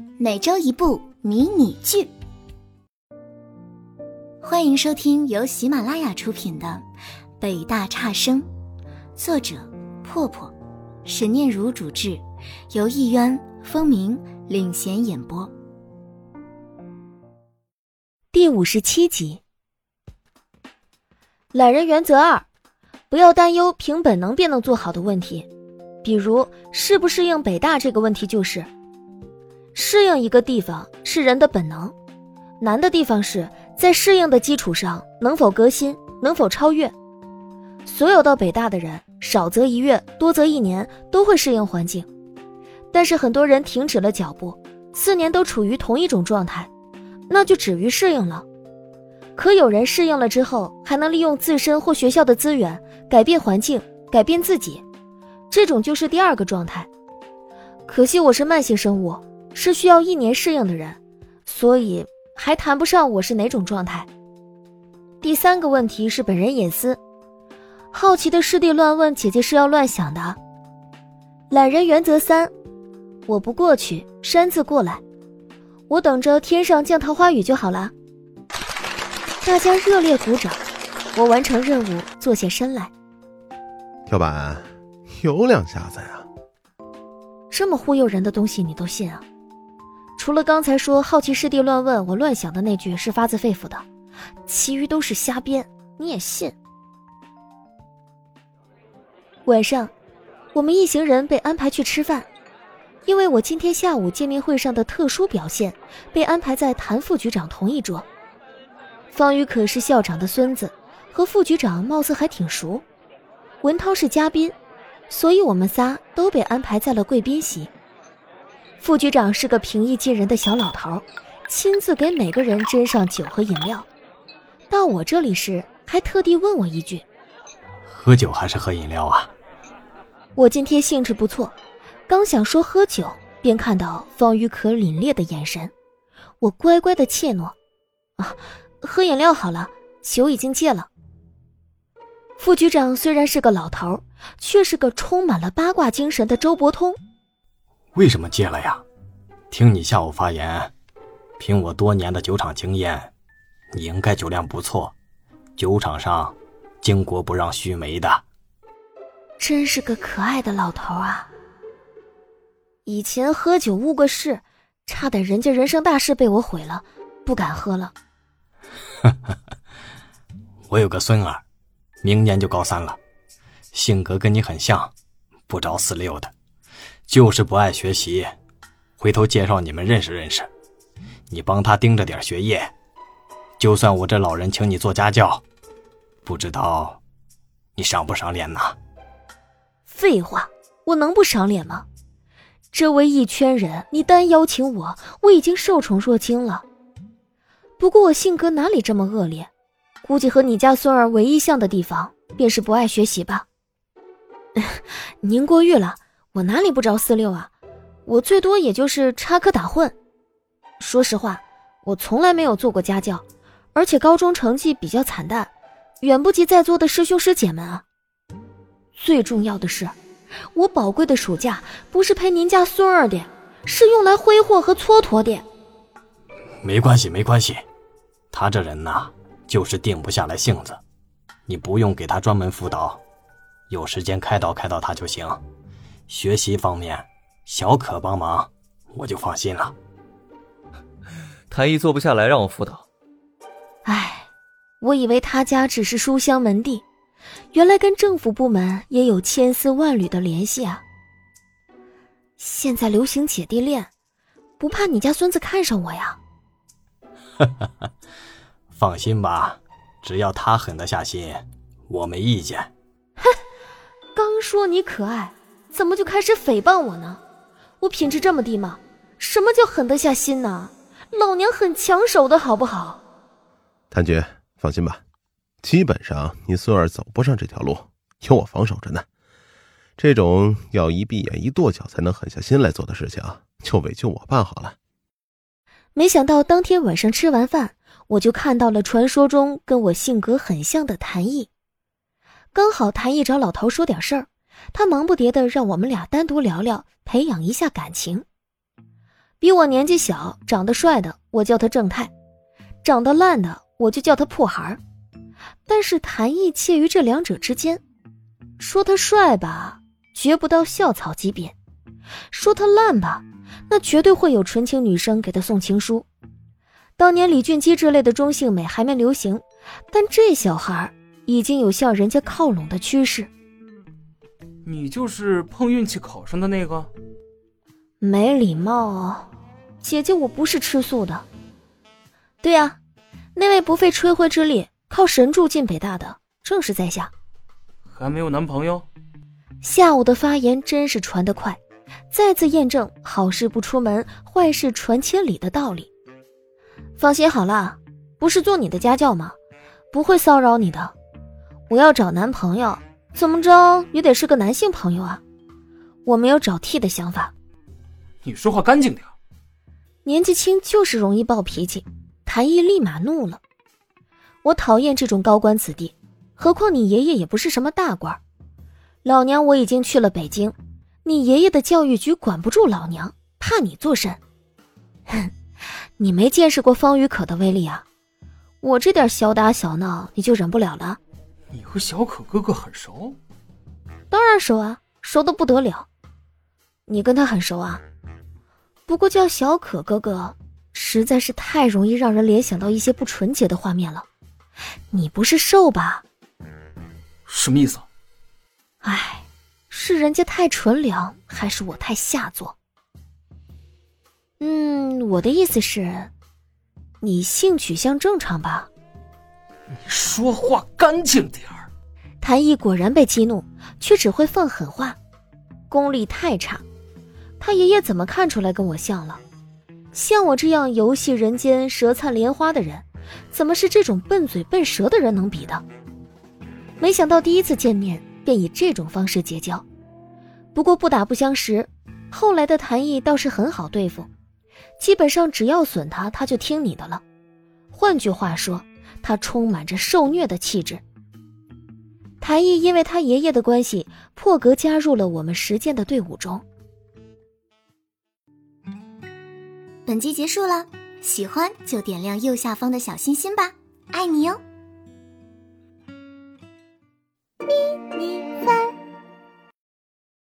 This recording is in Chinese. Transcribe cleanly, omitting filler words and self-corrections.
每周一部迷你剧。欢迎收听由喜马拉雅出品的《北大差生》，作者破破，沈念如主制，由艺渊、风鸣领衔演播。 第57集。懒人原则2，不要担忧凭本能便能做好的问题，比如适不适应北大这个问题就是。适应一个地方是人的本能，难的地方是在适应的基础上能否革新，能否超越。所有到北大的人，少则1月，多则1年都会适应环境，但是很多人停止了脚步，4年都处于同一种状态，那就止于适应了。可有人适应了之后，还能利用自身或学校的资源改变环境，改变自己，这种就是第2个状态。可惜我是慢性生物，是需要1年适应的人，所以还谈不上我是哪种状态。第3个问题是本人隐私，好奇的师弟乱问，姐姐是要乱想的。懒人原则3，我不过去，擅自过来，我等着天上降桃花雨就好了。大家热烈鼓掌，我完成任务，坐下身来。 跳板有2下子呀， 这么忽悠人的东西你都信啊？除了刚才说好奇师弟乱问我乱想的那句是发自肺腑的，其余都是瞎编，你也信？晚上我们一行人被安排去吃饭，因为我今天下午见面会上的特殊表现，被安排在谭副局长同一桌。方宇可是校长的孙子，和副局长貌似还挺熟。文涛是嘉宾，所以我们仨都被安排在了贵宾席。副局长是个平易近人的小老头，亲自给每个人斟上酒和饮料。到我这里时，还特地问我一句： 喝酒还是喝饮料啊？ 我今天兴致不错，刚想说喝酒，便看到方宇可凛冽的眼神。我乖乖的怯懦：喝饮料好了，酒已经戒了。副局长虽然是个老头，却是个充满了八卦精神的周伯通。 为什么戒了呀？听你下午发言，凭我多年的酒场经验，你应该酒量不错，酒场上巾帼不让须眉的。 真是个可爱的老头啊！以前喝酒误过事，差点人家人生大事被我毁了，不敢喝了。 我有个孙儿，明年就高3了，性格跟你很像，不着4、6的，就是不爱学习，回头介绍你们认识认识，你帮他盯着点学业，就算我这老人请你做家教，不知道你赏不赏脸呢？ 废话，我能不赏脸吗？这位一圈人，你单邀请我，我已经受宠若惊了。不过我性格哪里这么恶劣，估计和你家孙儿唯一像的地方便是不爱学习吧。您过誉了，我哪里不着4、6啊？我最多也就是插科打诨。说实话，我从来没有做过家教，而且高中成绩比较惨淡，远不及在座的师兄师姐们啊。最重要的是，我宝贵的暑假不是陪您家孙儿的，是用来挥霍和蹉跎的。 没关系没关系，他这人呐，就是定不下来性子，你不用给他专门辅导，有时间开导开导他就行。学习方面小可帮忙，我就放心了。 他一坐不下来让我辅导。 唉，我以为他家只是书香门第，原来跟政府部门也有千丝万缕的联系啊。现在流行姐弟恋，不怕你家孙子看上我呀？ 放心吧，只要他狠得下心，我没意见。 哼，刚说你可爱，怎么就开始诽谤我呢？我品质这么低吗？什么叫狠得下心呢？老娘很抢手的好不好？ 谭局放心吧，基本上你孙儿走不上这条路，有我防守着呢。这种要一闭眼一跺脚才能狠下心来做的事情，就委屈我办好了。 没想到当天晚上吃完饭，我就看到了传说中跟我性格很像的谭毅。刚好谭毅找老头说点事儿，他忙不迭地让我们俩单独聊聊，培养一下感情。 比我年纪小、长得帅的，我叫他正太；长得烂的，我就叫他破孩。但是谭毅介于这两者之间，说他帅吧，绝不到校草级别；说他烂吧，那绝对会有纯情女生给他送情书。当年李俊基之类的中性美还没流行，但这小孩已经有向人家靠拢的趋势。 你就是碰运气考上的那个？ 没礼貌哦，姐姐我不是吃素的。对啊，那位不费吹灰之力靠神助进北大的正是在下。 还没有男朋友？ 下午的发言真是传得快，再次验证好事不出门，坏事传千里的道理。放心好了，不是做你的家教吗？不会骚扰你的。我要找男朋友，怎么着也得是个男性朋友啊。我没有找替的想法。 你说话干净点。 年纪轻就是容易暴脾气，谭毅立马怒了。我讨厌这种高官子弟，何况你爷爷也不是什么大官。老娘我已经去了北京，你爷爷的教育局管不住老娘，怕你做甚？哼，你没见识过方宇可的威力啊！我这点小打小闹你就忍不了了？ 你和小可哥哥很熟？ 当然熟啊，熟得不得了。你跟他很熟啊？不过叫小可哥哥实在是太容易让人联想到一些不纯洁的画面了。你不是瘦吧？ 什么意思？ 唉，是人家太纯良，还是我太下作？我的意思是，你性取向正常吧？ 你说话干净点儿。 谭毅果然被激怒，却只会放狠话，功力太差。他爷爷怎么看出来跟我像了？像我这样游戏人间、舌灿莲花的人，怎么是这种笨嘴笨舌的人能比的？没想到第一次见面便以这种方式结交。不过不打不相识，后来的谭毅倒是很好对付，基本上只要损他，他就听你的了。换句话说，他充满着受虐的气质。谭毅因为他爷爷的关系，破格加入了我们实践的队伍中。 本集结束了，喜欢就点亮右下方的小心心吧，爱你哦。